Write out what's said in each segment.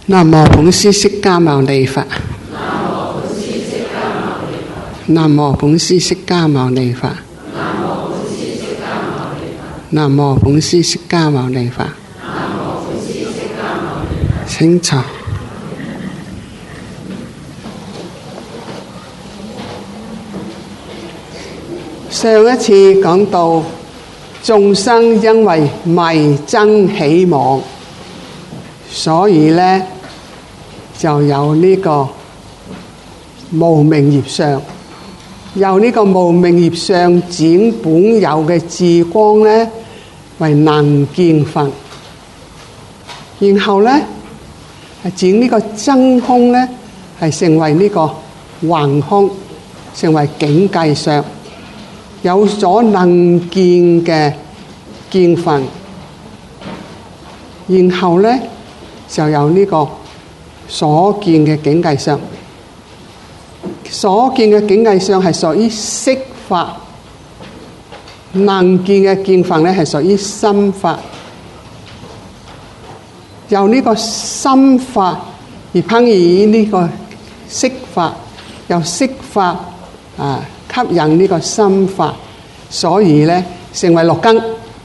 南無本師釋迦牟尼佛。南無本師釋迦牟尼佛。南無本師釋迦牟尼佛。請坐。上一次講到眾生因為迷僧起妄，所以呢就有呢個無明業相，由呢個無明業相轉本有嘅智光呢為能見分，然後呢轉呢個真空呢係成為呢個幻空，成為境界相，有所能見嘅見分，然後呢就有呢個所見嘅境界相。所見嘅境界相係屬於色法，能見嘅見分呢係屬於心法。由呢個心法而攀於呢個色法，由色法吸引呢個心法，所以呢成為六根。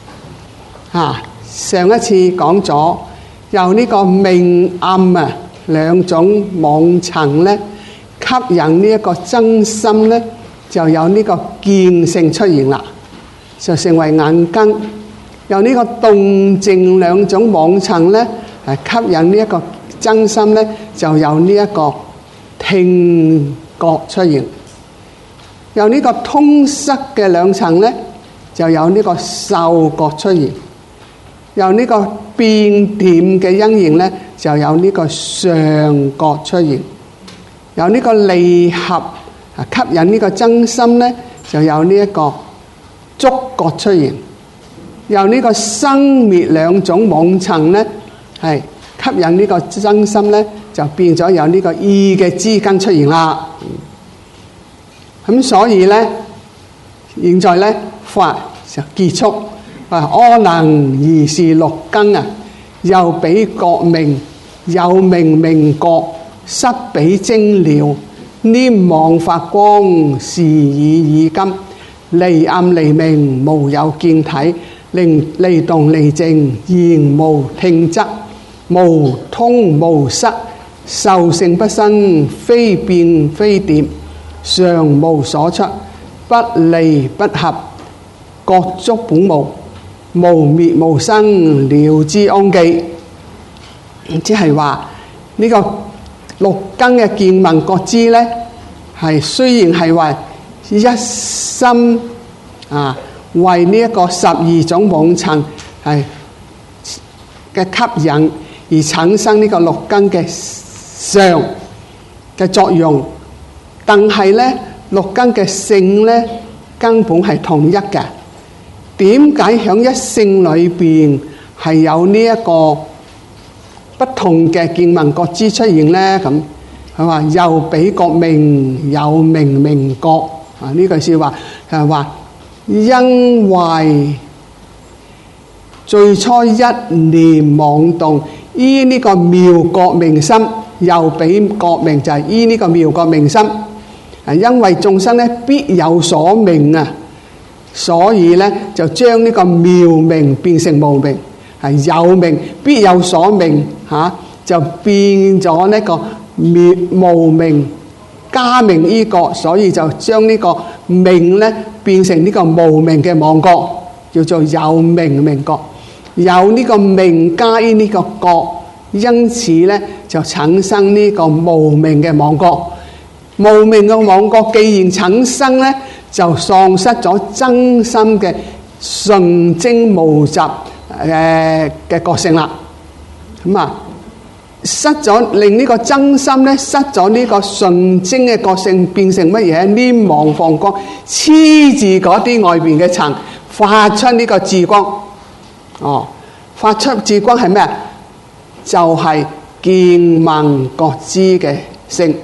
上一次講咗，由呢個明暗兩種妄塵呢吸引呢一個真心呢，就有呢個見性出現啦，就成為眼根。由呢個動靜兩種妄塵呢吸引呢一個真心呢，就有呢一個聽覺出現。由呢個通塞嘅兩層呢，就有呢個嗅覺出現。由呢個變點嘅因緣呢，就有呢個上覺出現。由呢個離合吸引呢個真心呢，就有呢一個觸覺出現。由呢個生滅兩種妄塵呢，係吸引呢個真心呢，就變咗有呢個意嘅知根出現啦。咁所以呢，現在呢法就結束。阿能如是六根又彼覺明，有明明覺，失彼精了，黏網發光，是以金，離暗離明，無有見體，離動離靜，言無聽則，無通無失，受性不生，非變非點，常無所出，不離不合，覺足本無，無滅無生，了知安記。即係話呢個六根嘅見聞覺知呢，係雖然係話一心為呢一個12種妄塵係嘅吸引而產生呢個六根嘅相嘅作用，但係呢六根嘅性呢根本係統一嘅。點解響一性裏邊係有呢一個不同嘅見聞覺知出現呢？咁佢話又彼覺明，有明明覺。呢句説話係話，因為最初一念妄動，依呢個妙覺明心，又彼覺明就係依呢個妙覺明心。因為眾生呢必有所明所以呢就將呢個妙明變成無明，係有明必有所明就變咗呢個無明加明依覺，所以就將呢個明呢變成呢個無明嘅妄覺，叫做有明明覺。有呢個明加依呢個覺，因此呢就產生呢個無明嘅妄覺。無明嘅妄覺既然產生呢，就喪失咗真心嘅純正無雜嘅覺性啦。咁失咗，令呢個真心呢失咗呢個純正嘅覺性，變成乜嘢？黏網放光，黐住嗰啲外邊嘅塵，發出呢個智光。發出智光係咩？就係見聞覺知嘅性。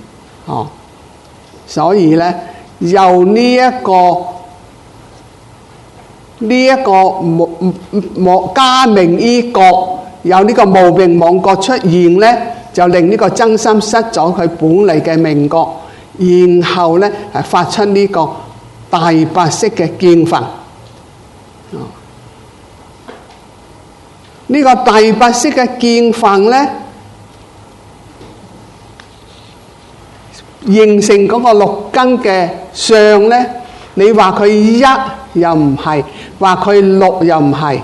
所以呢，由呢一個加明依覺有呢個無明妄覺出現咧，就令呢個真心失咗佢本嚟嘅名覺，然後咧係發出呢個大白色嘅見分。呢個大白色嘅見分咧，形成嗰個六根嘅相咧，你話佢一又唔係，話佢六又唔係，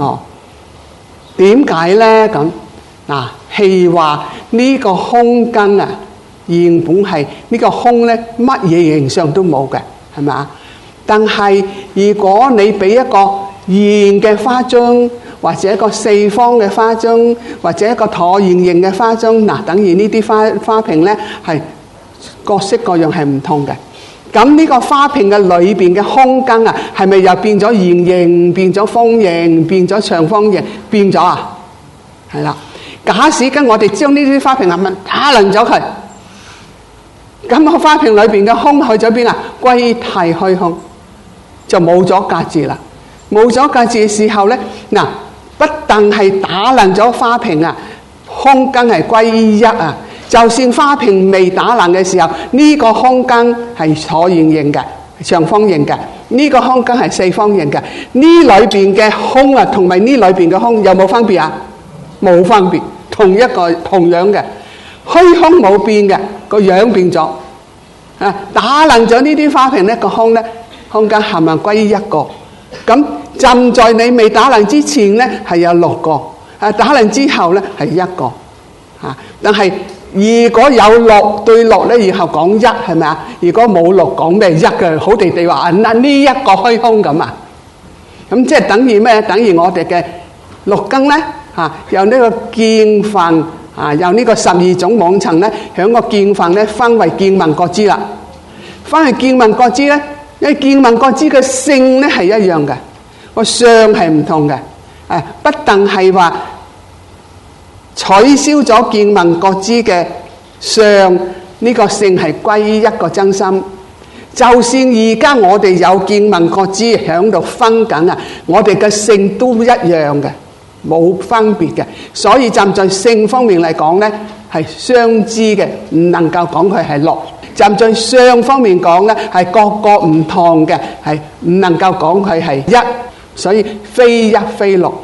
點解咧？咁嗱，係話呢個空根啊，原本係呢個空咧，乜嘢形象都冇嘅，係咪啊？但係如果你俾一個圓嘅花樽，或者一個四方嘅花樽，或者一個橢圓形嘅花樽，嗱，等於呢啲花瓶咧，係各式各樣係唔同嘅。咁呢個花瓶嘅裏邊嘅空間啊，係咪又變咗圓形、變咗方形、變咗長方形、變咗啊？係啦。假使跟我哋將呢啲花瓶啊打爛咗佢，咁個花瓶裏邊嘅空去咗邊啊？歸體虛空，就冇咗格子啦。冇咗格子嘅時候咧，嗱，不但係打爛咗花瓶啊，空間係歸一啊。就算花瓶未打爛嘅時候，呢個空間係橢圓形嘅、長方形嘅，呢個空間係四方形嘅。呢裏邊嘅空啊，同埋呢裏邊嘅空有冇分別啊？冇分別，同樣嘅虛空冇變嘅，個樣變咗啊！打爛咗呢啲花瓶咧，個空咧空間係咪歸於一個？咁站在你未打爛之前咧，係有六個；打爛之後咧係一個啊。但係如果有六對六咧，然後講一，係咪啊？如果冇六講咩一嘅？好地地話呢一個虛空咁啊。咁即係等於咩？等於我哋嘅六根咧有呢個見分有呢個12種妄塵咧，響個見分咧分為見聞覺知啦。分為見聞覺知咧，因為見聞覺知嘅性咧係一樣嘅，個相係唔同嘅。不但係話取消咗見聞覺知嘅相，呢個性係歸於一個真心。就算而家我哋有見聞覺知響度分緊啊，我哋嘅性都一樣嘅，冇分別嘅。所以站在性方面嚟講咧，係相知嘅，唔能夠講佢係六。站在相方面講咧，係各個唔同嘅，係唔能夠講佢係一。所以非一非六。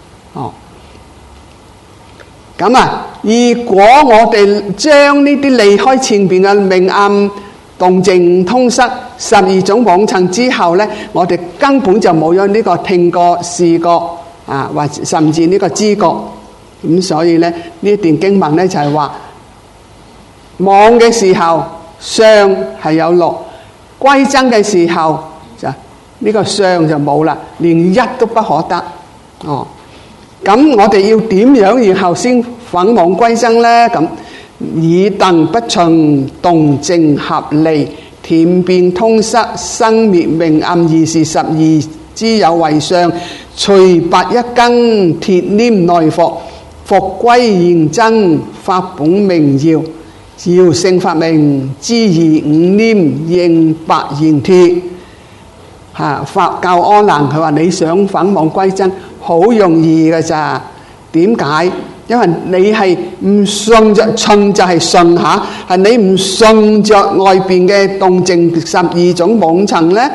咁啊，如果我哋將呢啲離開前邊嘅明暗動靜通塞12種妄塵之後咧，我哋根本就冇咗呢個聽覺、視覺或甚至呢個知覺。咁所以咧，呢一段經文咧就係話，妄嘅時候相係有六，歸真嘅時候就呢個相就冇啦，連一都不可得。咁我哋要點樣然後先返妄歸真咧？咁以燈不循動靜合離，恬變通塞生滅明暗二是12之有為相，除白一根鐵黏內伏，復歸現真法本明耀，耀性法明之義五黏應白現鐵。法教阿難佢話你想返妄歸真好容易㗎咋？點解？因為你係唔順着順就係順下，係你唔順着外邊嘅動靜12種妄塵咧，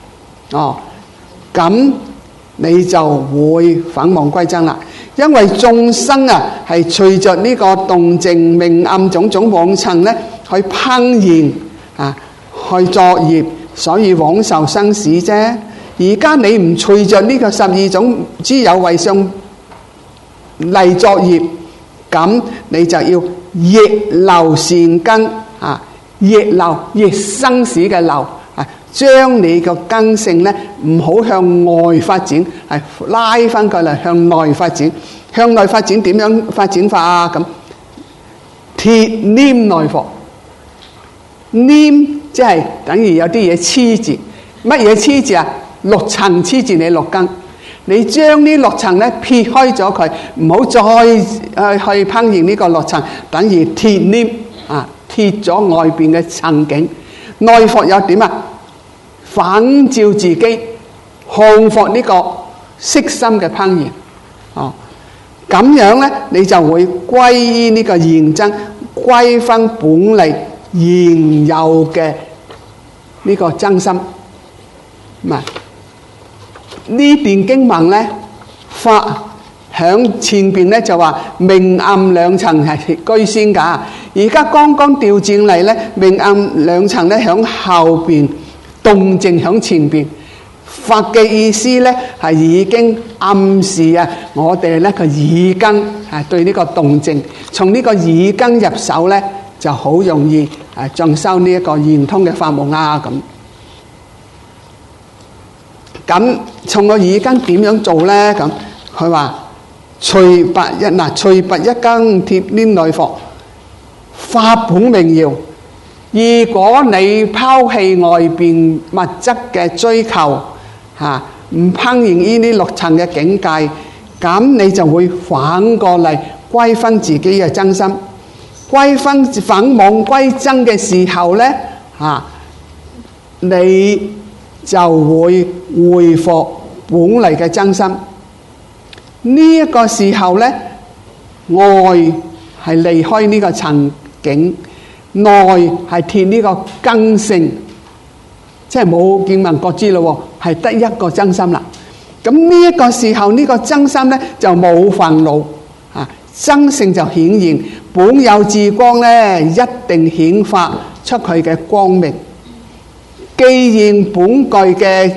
咁你就會返妄歸真啦。因為眾生係隨着呢個動靜明暗種種妄塵咧去烹燃去作業，所以往受生死啫。而家你唔隨着呢個12種之有為相嚟作業，咁你就要逆流善根逆生死嘅流，將你個根性咧唔好向外發展，係拉翻佢嚟向內發展。向內發展點樣發展法啊？咁鐵黏內伏，黏即係等於有啲嘢黐住，乜嘢黐住啊？六塵黐住你六根，你將呢六塵咧撇開咗佢，唔好再去烹飪呢個六塵，等於鐵黏貼咗外邊嘅塵境。內伏又點啊？反照自己，降伏呢個色心嘅烹飪。 咁樣咧，你就會歸於呢個現真，歸翻本嚟現有嘅呢個真心。唔係呢段經文咧，發響前邊咧就話明暗兩層係居先㗎，而家剛剛調轉嚟咧，明暗兩層咧響後邊，動靜響前邊。法嘅意思咧係已經暗示啊，我哋咧個耳根係對呢個動靜，從呢個耳根入手咧就好容易進修呢一個圓通嘅法門啊咁。咁從個耳根點樣做咧？咁佢話隨拔一根貼黏內伏，法本明遙。如果你拋棄外邊物質嘅追求，唔烹饪於呢六層嘅境界，咁你就會反過嚟歸分自己嘅真心，歸分返妄歸真嘅時候呢，你就會回復本嚟嘅真心。呢一個時候呢，外係離開呢個層境，內係貼呢個根性。即係冇見聞覺知咯，係得一個真心啦。咁呢一個時候，呢個真心咧就冇煩惱，真性就顯現，本有智光咧一定顯發出佢嘅光明。既然本具嘅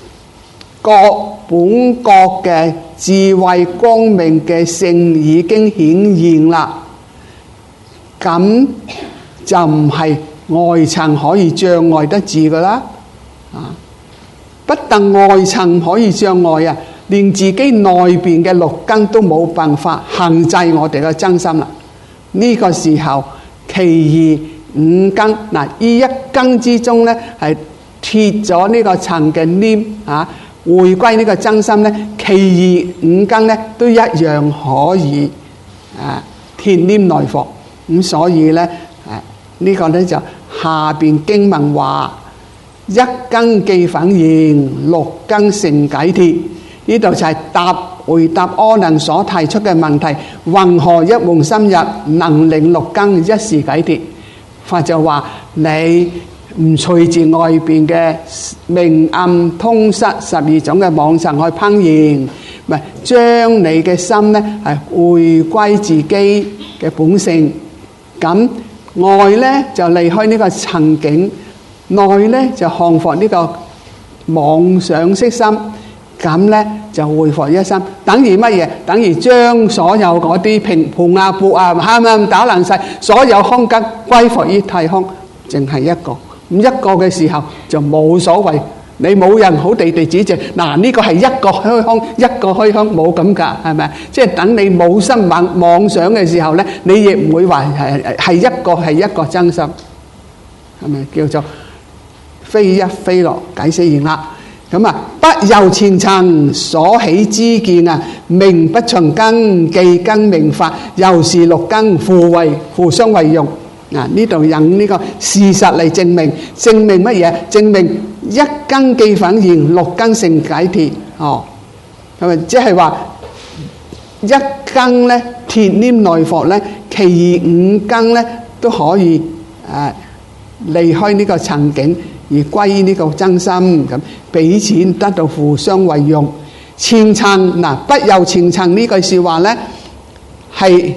本覺嘅智慧光明嘅性已經顯現啦，咁就唔係外層可以障礙得住噶啦。不但外層可以障礙啊，連自己內邊嘅六根都冇辦法限制我哋嘅真心啦。呢個時候，其餘五根呢一根之中呢，係貼咗呢個層嘅黏回歸呢個真心呢，其餘五根呢都一樣可以貼黏內伏。咁所以呢，呢個呢就下邊經文話。一根既反現，六根成解脫。呢度就係回答阿難所提出嘅問題：云何一門深入，能令六根一時解脫？法就話你唔隨住外邊嘅明暗通塞12種嘅妄層去烹飪，咪將你嘅心呢係回歸自己嘅本性。咁外呢就離開呢個塵境。內咧就降伏呢個妄想識心，咁咧就回復一心，等於乜嘢？等於將所有嗰啲盤缽打爛晒，所有空間歸復於太空，淨係一個。咁一個嘅時候就冇所謂，你冇人好地指正。呢個係一個虛空，一個虛空冇咁噶，係咪？即係等你冇心妄想嘅時候咧，你亦唔會話係一個真心，係咪叫做？非一非樂解釋完啦，咁不由前層所起之見名不循根，既根明法，又是六根互相為用。呢度引呢個事實嚟證明乜嘢？證明一根既反現，六根成解脫。係咪？即係話一根咧貼黏內伏咧，其餘五根咧都可以離開呢個塵境。而歸於呢個真心，咁彼此得到互相為用。前層不由前層呢句說話呢，係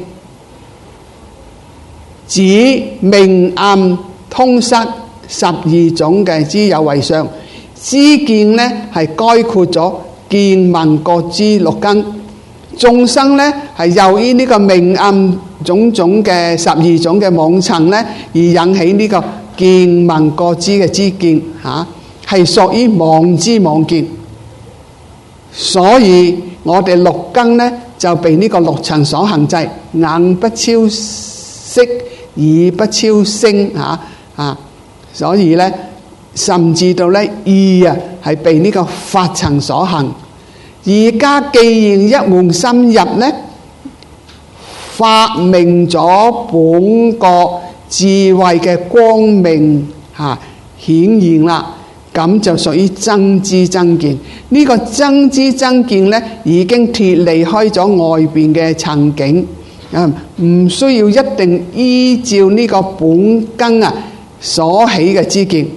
指明暗通塞12種嘅知有為相。知見呢係概括咗見聞覺知六根。眾生呢係由於呢個明暗種種嘅12種嘅妄層呢，而引起呢個見聞覺知嘅知見，係屬於妄知妄見。所以我哋六根呢就被呢個六層所限制，眼不超色，耳不超聲，所以呢甚至到呢意係被呢個法層所限。而家既然一門深入呢，發明咗本覺智慧嘅光明顯現啦， 咁就屬於增知增見。呢個增知增見呢，已經脫離開咗外邊嘅層境，唔需要一定依照呢個本根所起嘅知見。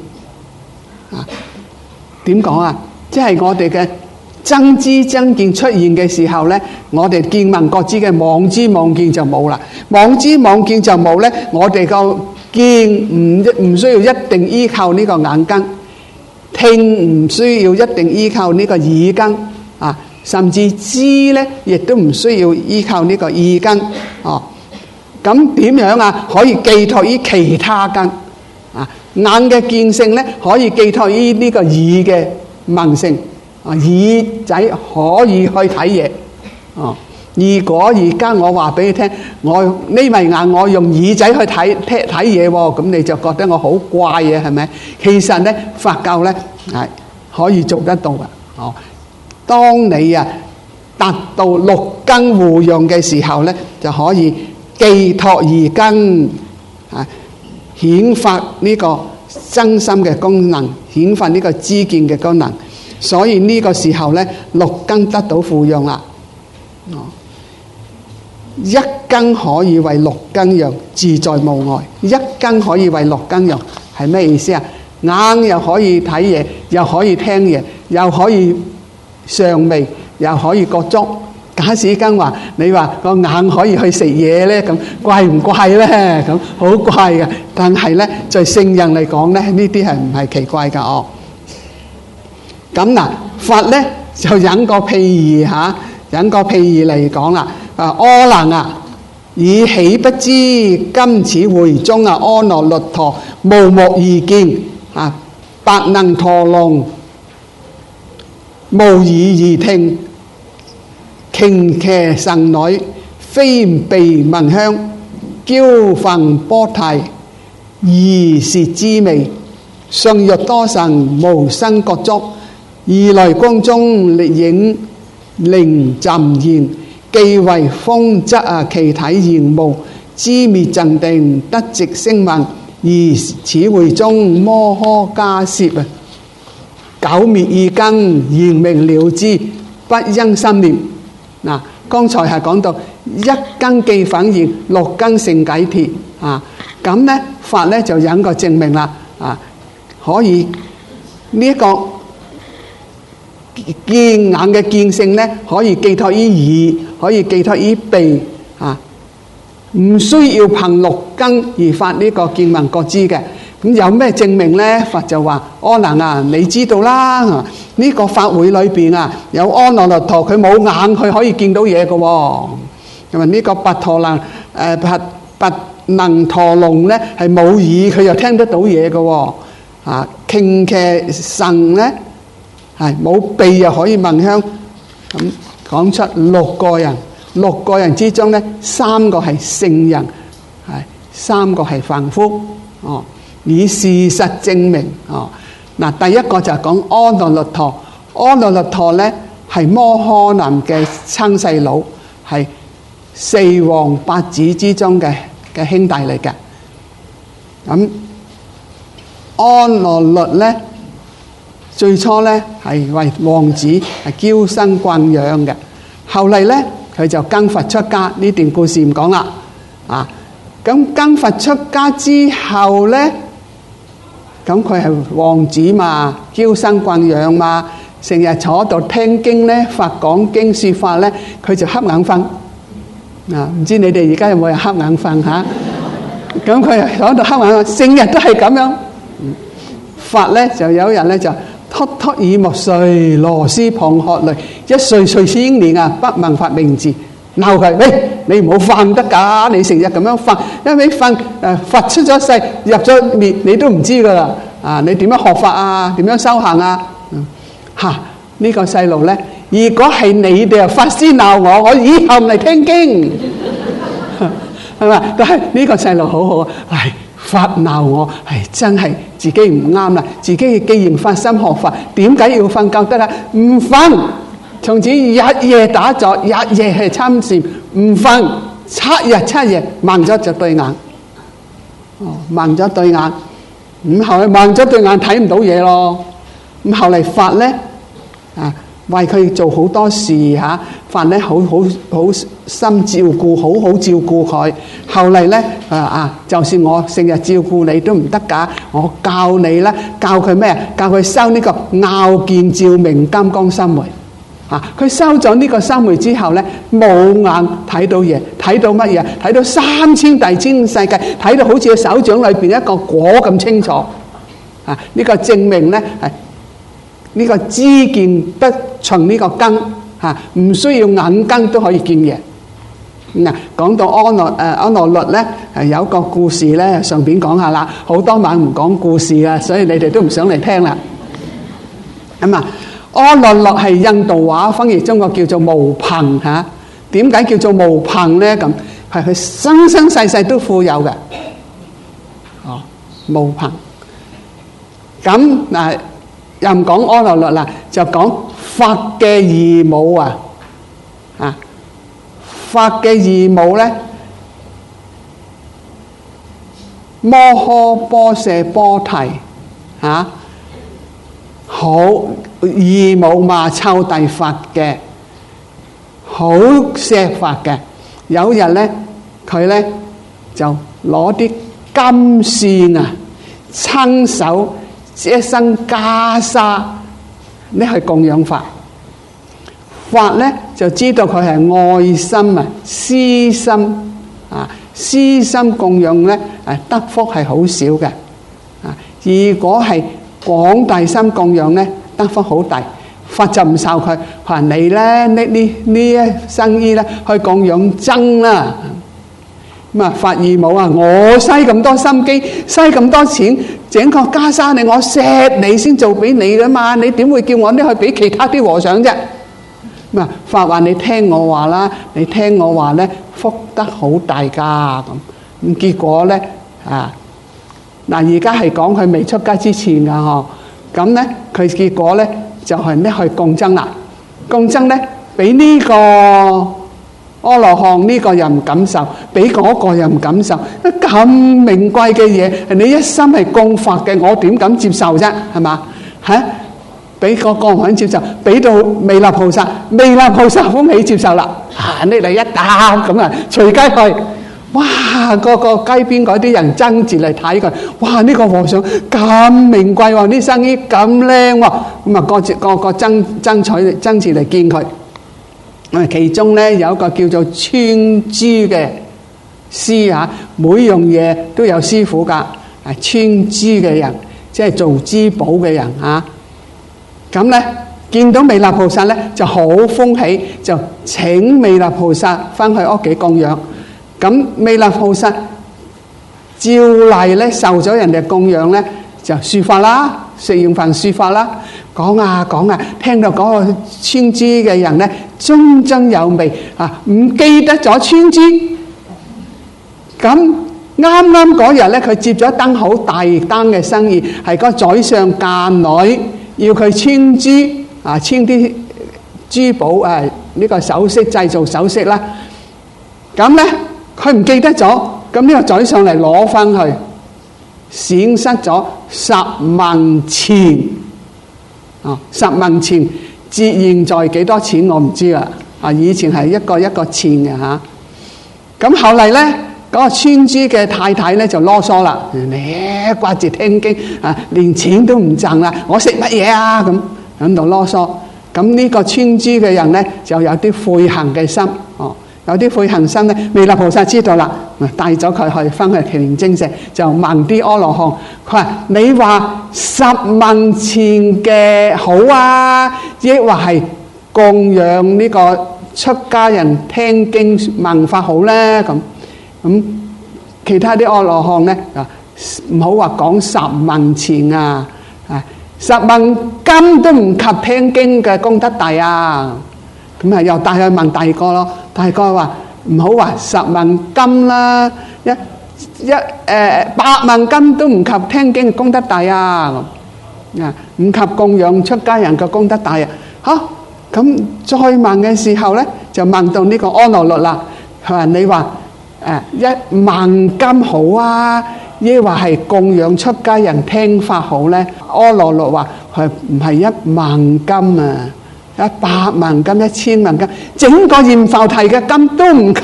點講啊？即係我哋嘅增知增見出現嘅時候呢，我哋見聞覺知嘅妄知妄見就冇啦。妄知妄見就冇呢，我哋個見唔需要一定依靠呢個眼根，聽唔需要一定依靠呢個耳根甚至知呢亦都唔需要依靠呢個意根。咁點樣可以寄託於其他根？眼嘅見性呢，可以寄託於呢個耳嘅聞性。耳仔可以去睇嘢。如果而家我話俾你聽，我眯埋眼，我用耳仔去睇嘢喎，咁你就覺得我好怪嘅，係咪？其實呢，佛教呢係可以做得到嘅。當你達到六根互用嘅時候呢，就可以寄託耳根，顯發呢個真心嘅功能，顯發呢個知見嘅功能。所以呢個時候呢，六根得到互用啦。一根可以為六根用，自在無礙。一根可以為六根用，係咩意思啊？眼又可以睇嘢，又可以聽嘢，又可以嘗味，又可以覺觸。假使根話你話個眼可以去食嘢呢，咁怪唔怪呢？咁好怪嘅。但係呢，在聖人嚟講呢，呢啲係唔係奇怪噶？咁佛呢就引個譬喻嚟講啦。阿難以豈不知今此會中阿耨律陀無目二見白能陀龍無耳而聽，頃騎神女非鼻聞香，憍焚波提二舌滋味，上欲多神無生覺觸，如來光中力影靈暫現，既為風則其體現無，知滅靜定得直聲聞，而此會中摩訶迦葉久滅意根，言明了知，不應心念。剛才係講到一根既反現，六根成解脫。咁呢法呢就引個證明啦。可以呢一個見眼嘅見性呢，可以寄託於耳，可以寄託於鼻，唔需要憑六根而發呢個見聞覺知嘅。咁有咩證明呢？佛就話：阿難你知道啦，呢個法會裏邊有阿耨律陀，佢冇眼，佢可以見到嘢嘅。咁啊，呢個白能陀龍呢係冇耳，佢又聽得到嘢嘅。頃騎神呢係冇鼻又可以聞香。咁講出六個人之中呢，3個係聖人，3個係凡夫。以事實證明。第一個就係講阿耨律陀。阿耨律陀呢係摩訶男嘅親細佬，係四王八子之中嘅兄弟嚟嘅。咁阿耨律呢最初呢係為王子，係嬌生慣養嘅。後嚟呢佢就跟佛出家，呢段故事唔講啦。咁跟佛出家之後呢，咁佢係王子嘛，嬌生慣養嘛，成日坐度聽經呢，佛講經說法呢，佢就瞌眼瞓。唔知你哋而家有冇人瞌眼瞓嚇？咁佢坐度瞌眼瞓，成日都係咁樣。佛呢就有人呢就禿禿耳目垂，螺螄蚌褐淚，一歲歲千年不聞法名字。鬧佢，喂，你唔好瞓得㗎，你成日咁樣瞓，因為瞓佛出咗世入咗滅，你都唔知噶啦。你點樣學法啊？點樣修行啊？呢個細路呢，如果係你哋法師鬧我，我以後唔嚟聽經，係嘛？但係呢個細路好好，法鬧我，真係自己唔啱啦。自己既然發心學法，點解要瞓覺得啦？唔瞓。從此日夜打坐，日夜係參禪，唔瞓，7日7夜盲咗隻對眼。盲咗對眼，咁後來盲咗對眼睇唔到嘢咯。 咁後嚟佛咧為佢做好多事嚇，佛咧好心照顧，好好照顧佢。後嚟咧就算我成日照顧你都唔得㗎，我教你啦，教佢咩？教佢修呢個拗見照明金剛三昧。佢修咗呢個三昧之後咧，冇眼睇到嘢，睇到乜嘢？睇到3000大千世界，睇到好似手掌裏邊一個果咁清楚。呢個證明咧係呢個知見不從呢個根唔需要眼根都可以見嘢。講到阿耨律咧，有個故事咧，順便講下啦。好多晚唔講故事啊，所以你哋都唔想嚟聽啦。阿耨律係印度話翻譯中國叫做無朋嚇。點解叫做無朋咧？咁係佢生生世世都富有嘅。無朋。咁又唔講阿耨律啦，就講佛嘅異母佛嘅異母咧，摩訶波闍波提好異母嘛，臭弟佛嘅，好錫佛嘅。有日咧，佢咧就攞啲金線親手一身袈裟呢去供養佛。佛咧就知道佢係愛心私心私心供養咧得福係好少嘅。如果係廣大心供養咧，得福好大。佛就唔受佢，話你咧呢一生衣咧去供養僧啦。佛異母我嘥咁多心機，嘥咁多錢整個袈裟你，我錫你先做俾你噶嘛，你點會叫我呢去俾其他啲和尚啫？佛話你聽我話啦，你聽我話咧，福德好大噶咁。結果咧而家係講佢未出家之前噶嗬，咁咧佢結果咧就係呢去供僧啦。供僧咧俾呢個阿羅漢呢個又唔敢受，俾嗰個又唔敢受。咁名貴嘅嘢，你一心係供佛嘅，我點敢接受啫？係嘛俾個個唔肯接受，俾到彌勒菩薩，彌勒菩薩歡喜接受啦。呢嚟一啖咁隨雞去。哇！個街邊嗰啲人爭住嚟睇佢，哇！呢個和尚咁名貴喎，啲生意咁靚喎，咁個爭住嚟見佢。其中咧有一個叫做穿珠嘅師每樣嘢都有師傅噶。穿珠嘅人即係做珠寶嘅人咁咧見到彌勒菩薩咧就好歡喜，就請彌勒菩薩翻去屋企供養。咁彌勒菩薩照例咧受咗人哋供養咧就說法啦，食完飯說法啦，講啊，聽到嗰個穿珠嘅人咧津津有味唔記得咗穿珠。咁啱嗰日咧佢接咗一單好大單嘅生意，係個宰相嫁女要佢穿珠穿啲珠寶呢個首飾，製造首飾啦。咁咧佢唔記得咗，咁呢個宰相嚟攞翻去，閃失咗10萬錢。10萬錢折現在幾多錢我唔知啦。以前係一個一個錢嘅咁後嚟咧嗰個穿珠嘅太太咧就囉嗦啦，你掛住聽經連錢都唔賺啦，我食乜嘢啊？咁喺度囉嗦。咁呢個穿珠嘅人咧就有啲悔恨嘅心。有啲悔恨心咧，彌勒菩薩知道啦，帶咗佢去翻去麒麟精舍，就問啲阿羅漢，佢話你話10萬錢嘅好抑或係供養呢個出家人聽經聞法好咧？咁其他啲阿羅漢咧唔好話講10萬錢10萬金都唔及聽經嘅功德大咁又帶去問第二個咯。第二個話唔好話10萬金啦，100萬金都唔及聽經嘅功德大唔及供養出家人嘅功德大咁再問嘅時候咧，就問到呢個阿耨律啦。佢話你話1萬金好抑或係供養出家人聽法好咧？阿耨律話係唔係1萬斤啊？100萬斤、1000萬斤，整個閻浮提嘅金都唔及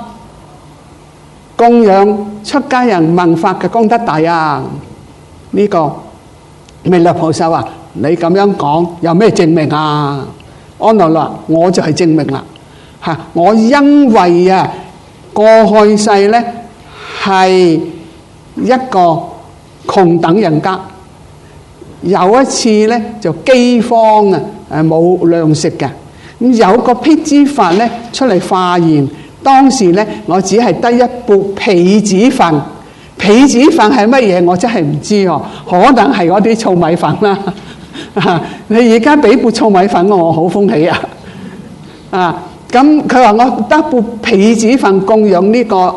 供養出家人聞法嘅功德大啊！呢個彌勒菩薩話：你咁樣講有咩證明啊？阿耨啦，我就係證明啦嚇！我因為啊過去世咧係一個窮等人家，有一次咧就饑荒啊，冇糧食嘅，咁有個辟支佛咧出嚟化緣，當時咧我只係得一缽皮子飯。皮子飯係乜嘢？我真係唔知喎，可能係嗰啲糙米飯啦。你而家俾缽糙米飯我好歡喜啊！咁佢話我得缽皮子飯供養呢個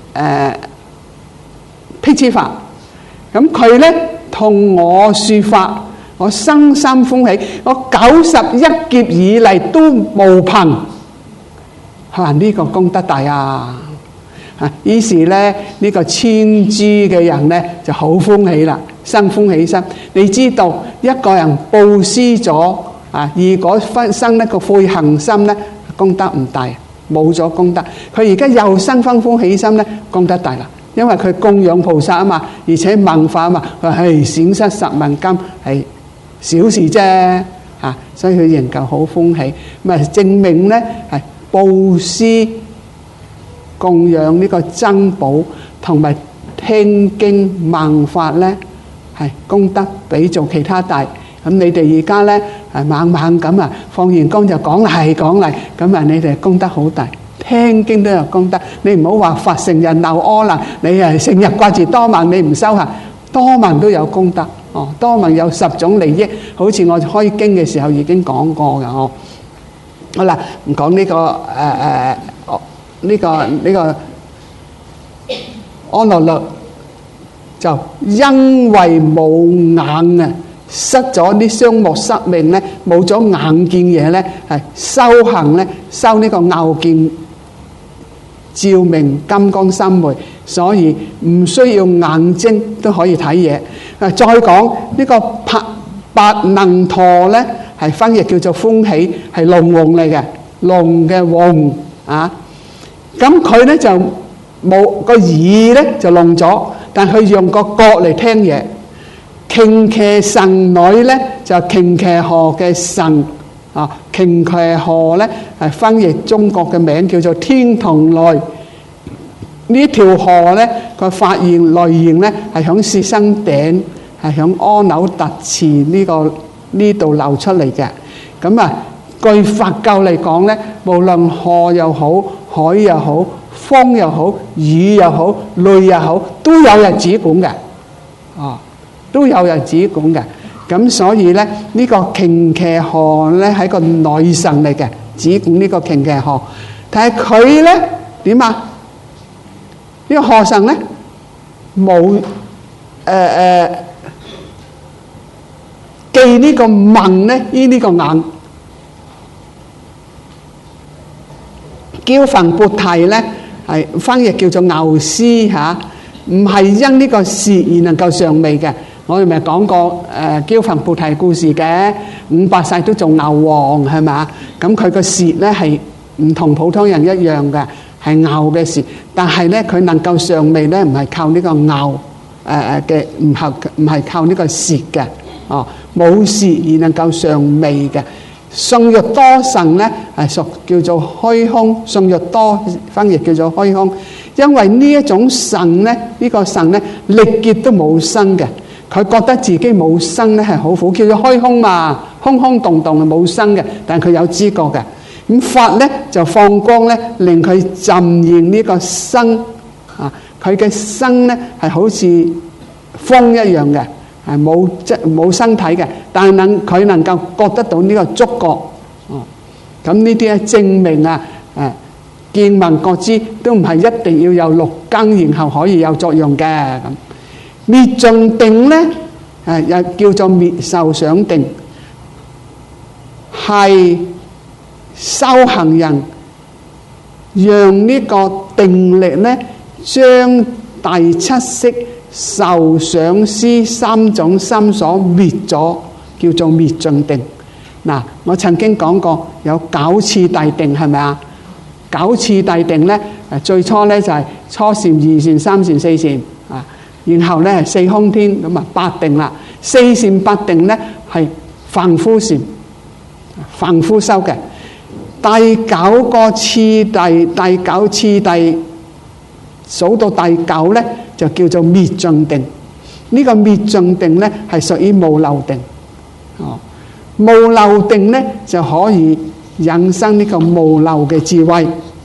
辟支佛，咁佢咧同我説法，我生心歡喜，我91劫以嚟都無貧。呢個功德大啊！於是咧呢個千珠嘅人咧就好歡喜啦，生歡喜心。你知道一個人布施咗如果生一個悔恨心咧，功德唔大，冇咗功德。佢而家又生翻歡喜心咧，功德大啦，因為佢供養菩薩啊嘛，而且聞法啊嘛，佢係損失10萬金係小事啫所以佢仍舊好歡喜。咁啊證明咧係布施供養呢個珍寶同埋聽經聞法咧，係功德比做其他大。咁你哋而家咧猛猛咁放完工就講嚟，咁你哋功德好大，聽經都有功德。你唔好話佛成人流阿難，你成日掛住多聞，你唔修行，多聞都有功德多聞有10種利益，好似我開經嘅時候已經講過嘅好啦，唔講呢個呢個阿耨律就因為冇眼啊，失咗啲雙目失明咧，冇咗眼見嘢咧，係修行咧，修呢個拗見照明金剛三昧，所以唔需要眼睛都可以睇嘢。再講呢個白能陀咧，係翻譯叫做歡喜，係龍王嚟嘅，龍嘅王咁佢咧就冇個耳咧就聾咗，但佢用個角嚟聽嘢。瓊騎神女咧就瓊騎河嘅神瓊騎河咧係翻譯中國嘅名叫做天童來。呢條河咧佢發現來源咧係響雪山頂，係響阿耨特池呢度流出嚟嘅。咁據佛教嚟講咧，無論河又好，海又好，風又好，雨又好，雷又好，都有人主管嘅，都有人主管嘅。咁所以咧，呢個瓊騎河咧係個女神嚟嘅，主管呢個瓊騎河。但係佢咧點啊？呢個河神咧冇記呢個文咧，呢個眼。憍梵缽提咧係翻譯叫做牛師唔係因呢個舌而能夠上味嘅。我哋咪講過憍梵缽提故事嘅，500世都做牛王係咪？咁佢個舌咧係唔同普通人一樣嘅，係牛嘅舌，但係咧佢能夠上味咧，唔係靠呢個牛嘅，唔係靠呢個舌嘅，冇舌而能夠上味嘅。宋玉多神咧係屬叫做虛空，宋玉多翻譯叫做虛空，因為呢一種神咧，呢個神咧歷劫都冇生嘅，佢覺得自己冇生咧係好苦，叫做虛空嘛，空空洞洞係冇生嘅，但係佢有知覺嘅。咁佛咧就放光咧，令佢浸現呢個生佢嘅生咧係好似風一樣嘅。係冇身體嘅，但係佢能夠覺得到呢個觸覺，咁呢啲咧證明見聞覺知都唔係一定要有6根，然後可以有作用嘅。咁滅盡定咧，又叫做滅受想定，係修行人讓呢個定力咧，將第7識受想思3種心所滅咗， 叫做滅盡定。嗱，我曾經講過有9次第定，係咪啊？9次第定咧，最初咧就係初禪、二禪、三禪、四禪啊，然後咧係四空天，咁啊八定啦。四禪八定咧係凡夫禪，凡夫修嘅。第九個次第，第九次第數到第9咧，就叫做滅盡定。呢個滅盡定咧係屬於無漏定。無漏定咧就可以引生呢個無漏嘅智慧。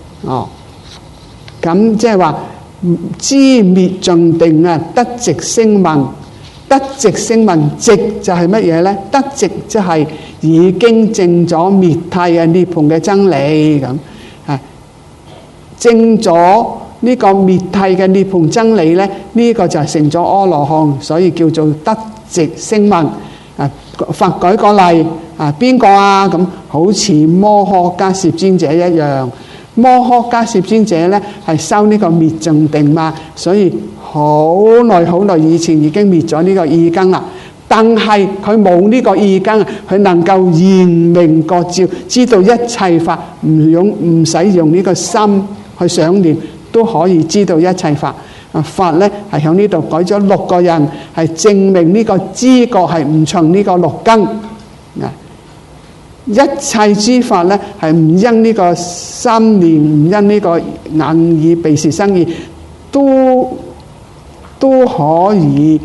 咁即係話知滅盡定啊，得直聲聞。得直聲聞，直就係乜嘢咧？得直即係已經證咗滅諦啊涅槃嘅真理咁啊，證咗呢個滅諦嘅涅槃真理咧，呢個就係成咗阿羅漢，所以叫做得直聲聞。啊，佛舉個例啊，邊個啊？咁好似摩訶迦葉尊者一樣，摩訶迦葉尊者咧係修呢個滅盡定嘛，所以好耐好耐以前已經滅咗呢個意根啦。但係佢冇呢個意根，佢能夠言明覺照，知道一切法唔使用呢個心去想念，都可以知道一切法。法咧係喺呢度改咗6個人，係證明呢個知覺係唔從呢個6根。一切諸法咧係唔因呢個心念，唔因呢個眼耳鼻舌身意，都可以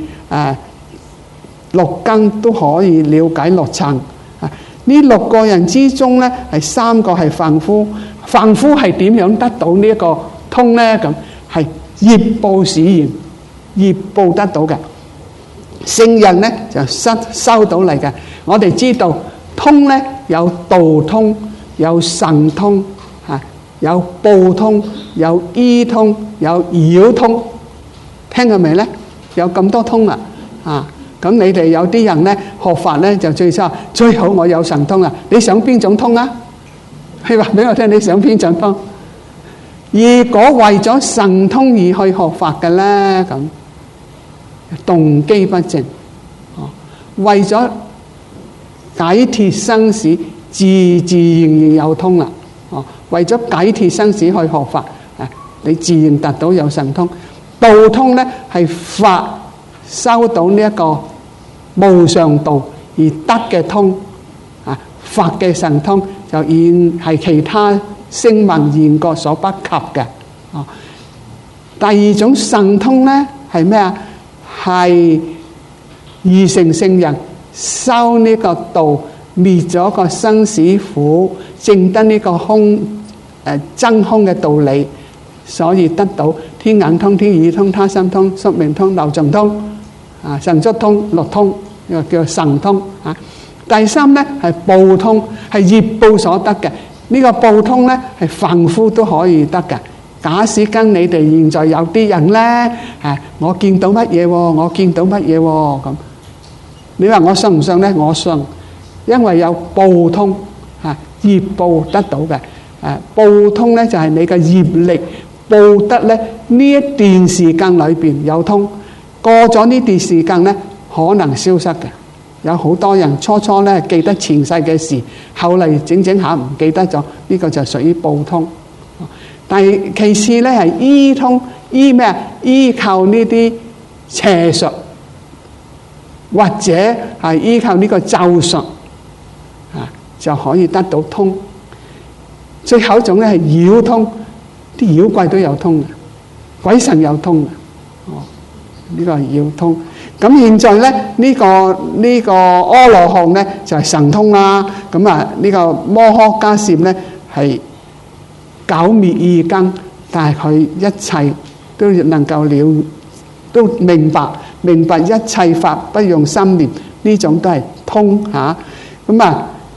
6根都可以了解6層。呢6個人之中咧係3個係凡夫。凡夫係點樣得到呢一個通咧？咁係業報使然，業報得到嘅。聖人咧就收到嚟嘅。我哋知道通咧有道通，有神通，有報通，有醫通，有妖通。聽過未咧？有咁多通啦，咁你哋有啲人咧學法咧就最好我有神通啦。你想邊種通啊？你話俾我聽，你想邊種通？如果為咗神通而去學法嘅咧，咁動機不正，為咗解脫生死，自然有通啦。為咗解脫生死去學法，你自然達到有神通。道通咧係法收到呢一個無上道而得嘅通，法嘅神通就現係其他聲聞緣覺所不及嘅。第二種神通咧係咩啊？係二乘聖人修呢個道，滅咗個生死苦，證得呢個空真空嘅道理，所以得到天眼通、天耳通、他心通、宿命通、漏盡通、神足通、六通，呢個叫神通。第三咧係報通，係業報所得嘅。呢個報通咧係凡夫都可以得嘅。假使跟你哋現在有啲人咧，我見到乜嘢喎？我見到乜嘢喎？咁你話我信唔信咧？我信，因為有報通，業報得到嘅。報通咧就係你嘅業力報得咧呢一段時間裏邊有通，過咗呢段時間咧可能消失嘅。有好多人初咧記得前世嘅事，後嚟整下唔記得咗，呢個就屬於報通。但係其次咧係醫通，醫咩啊？依靠呢啲邪術，或者係依靠呢個咒術，就可以得到通。最後一種咧係妖通，啲妖怪都有通嘅，鬼神有通嘅。呢個係妖通。咁現在咧呢個阿羅漢咧就係神通啦。咁呢個摩訶迦葉咧係搞滅意根，但係佢一切都能夠都明白一切法不用心念，呢種都係通嚇。咁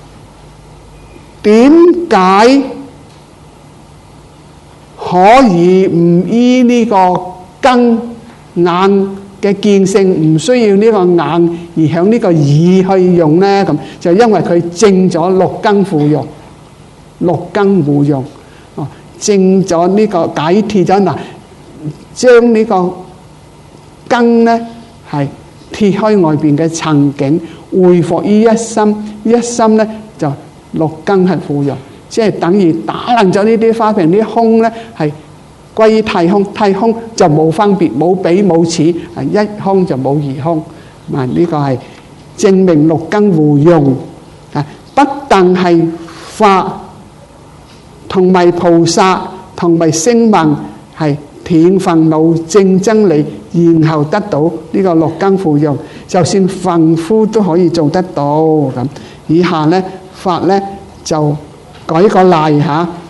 點解可以唔依呢個根眼嘅見性，唔需要呢個眼而向呢個耳去用咧？咁就因為佢證咗6根互用，6根互用，證咗呢個解脫咗將呢個根咧係撇開外邊嘅塵境， 恢復於一心，一心咧就六根係富用，即係等於打爛咗呢啲花瓶，啲空咧係歸於太空，太空就冇分別，冇彼冇此，一空就冇二空。呢個係證明六根互用。不但係法同埋菩薩同埋聲聞係斷煩惱證真理，然後得到呢個六根互用，就算凡夫都可以做得到咁。以下咧法咧就舉個例嚇。